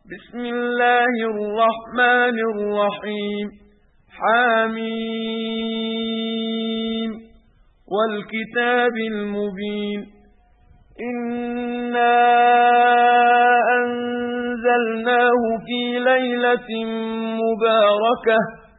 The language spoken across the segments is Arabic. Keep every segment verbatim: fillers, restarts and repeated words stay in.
بسم الله الرحمن الرحيم حميم والكتاب المبين إنا أنزلناه في ليلة مباركة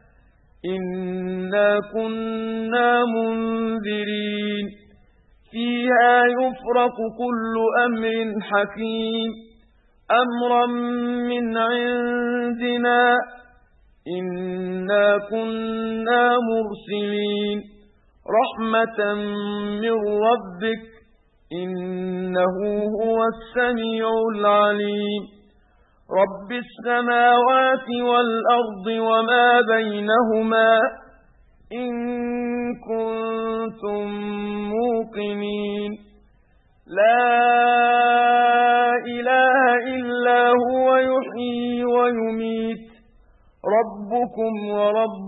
إنا كنا منذرين فيها يفرق كل أمر حكيم أمرا من عندنا إنا كنا مرسلين رحمة من ربك إنه هو السميع العليم رب السماوات والأرض وما بينهما إن كنتم موقنين لا إله إلا هو يحيي ويميت ربكم ورب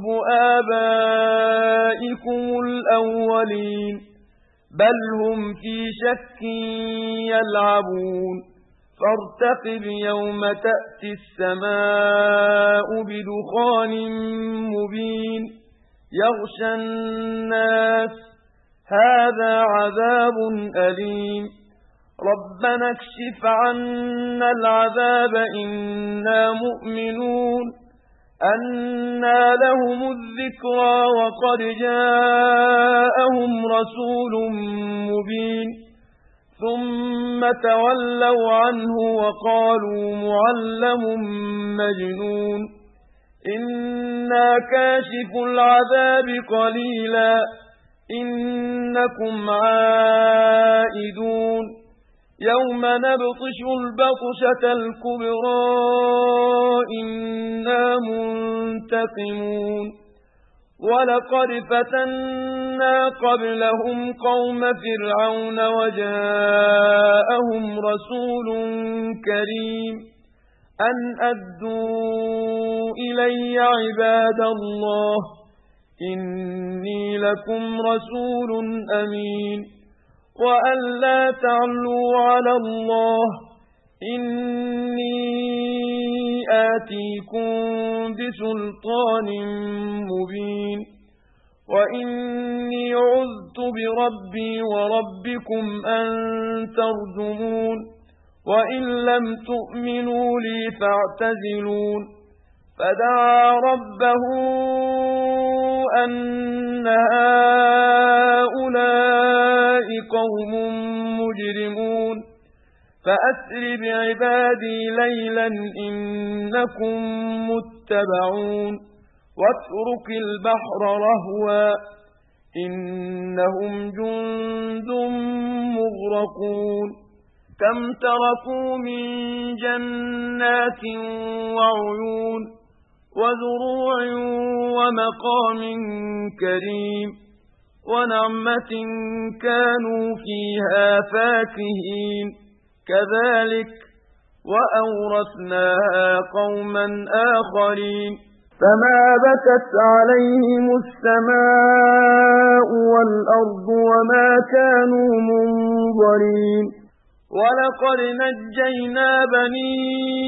آبائكم الأولين بل هم في شك يلعبون فارتقب يوم تأتي السماء بدخان مبين يغشى الناس هذا عذاب أليم ربنا اكشف عنا العذاب إنا مؤمنون أنى لهم الذكرى وقد جاءهم رسول مبين ثم تولوا عنه وقالوا معلم مجنون إنا كاشف العذاب قليلا إنكم عائدون يوم نبطش البطشة الكبرى إنا منتقمون ولقد فتنا قبلهم قوم فرعون وجاءهم رسول كريم أن أدوا إلي عباد الله إني لكم رسول أمين وأن لا تعلوا على الله إني آتيكم بسلطان مبين وإني عذت بربي وربكم أن ترجمون وإن لم تؤمنوا لي فاعتزلون فدعا ربه أن هؤلاء قوم مجرمون فأسر بعبادي ليلا إنكم متبعون واترك البحر رهوا إنهم جند مغرقون كم تركوا من جنات وعيون وزروع ومقام كريم ونعمة كانوا فيها فاكهين كذلك وأورثناها قوما آخرين فما بكت عليهم السماء والأرض وما كانوا منظرين ولقد نجينا بني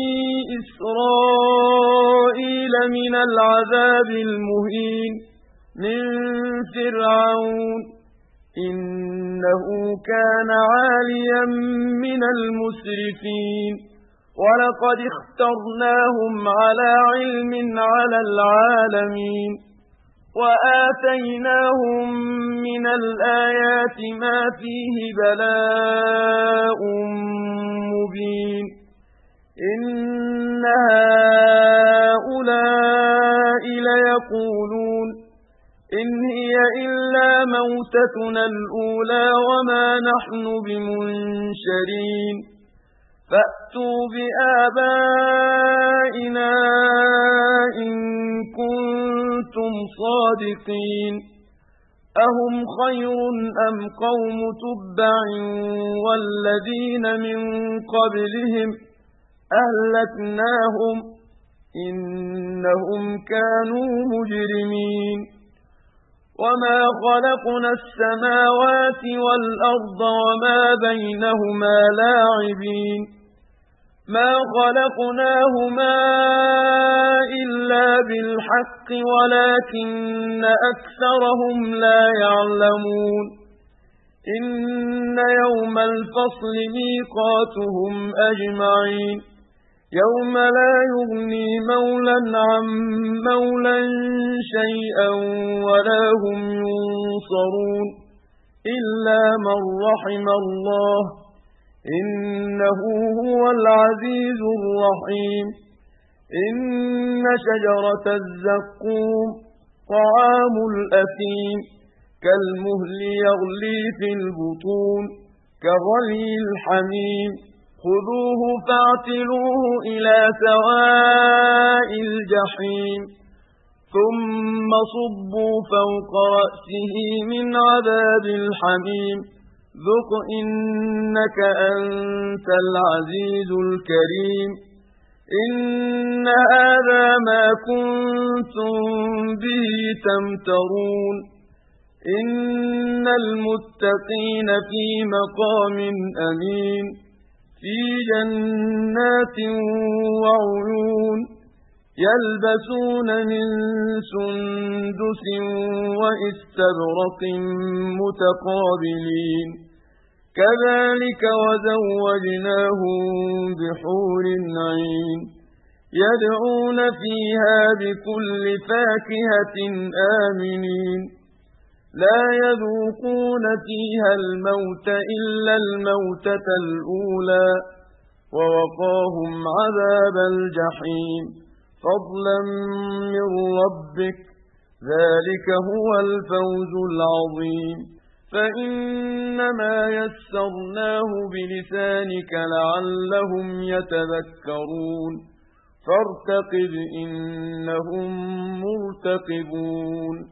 إسرائيل من العذاب المهين من فرعون إنه كان عاليا من المسرفين ولقد اخترناهم على علم على العالمين وآتيناهم من الآيات ما فيه بلاء مبين إن هؤلاء ليقولون إن هي إلا موتتنا الأولى وما نحن بمنشرين فأتوا بآبائنا إن كنتم صادقين أهم خير أم قوم تبع والذين من قبلهم أهلكناهم إنهم كانوا مجرمين وما خلقنا السماوات والأرض وما بينهما لاعبين ما خلقناهما إلا بالحق ولكن أكثرهم لا يعلمون إن يوم الفصل ميقاتهم أجمعين يوم لا يغني مولا عن مولا شيئا ولا هم ينصرون إلا من رحم الله إنه هو العزيز الرحيم إن شجرة الزقوم طعام الأثيم كالمهل يغلي في البطون كغلي الحميم خذوه فاعتلوه إلى سواء الجحيم ثم صبوا فوق رأسه من عذاب الحميم ذق إنك أنت العزيز الكريم إن هذا ما كنتم به تمترون إن المتقين في مقام أمين في جنات وعيون يلبسون من سندس وإستبرق متقابلين كذلك وزوجناهم بحور عين يدعون فيها بكل فاكهة آمنين لا يذوقون فيها الموت إلا الموتة الأولى ووقاهم عذاب الجحيم فضلا من ربك ذلك هو الفوز العظيم فإنما يسرناه بلسانك لعلهم يتذكرون فارتقب إنهم مرتقبون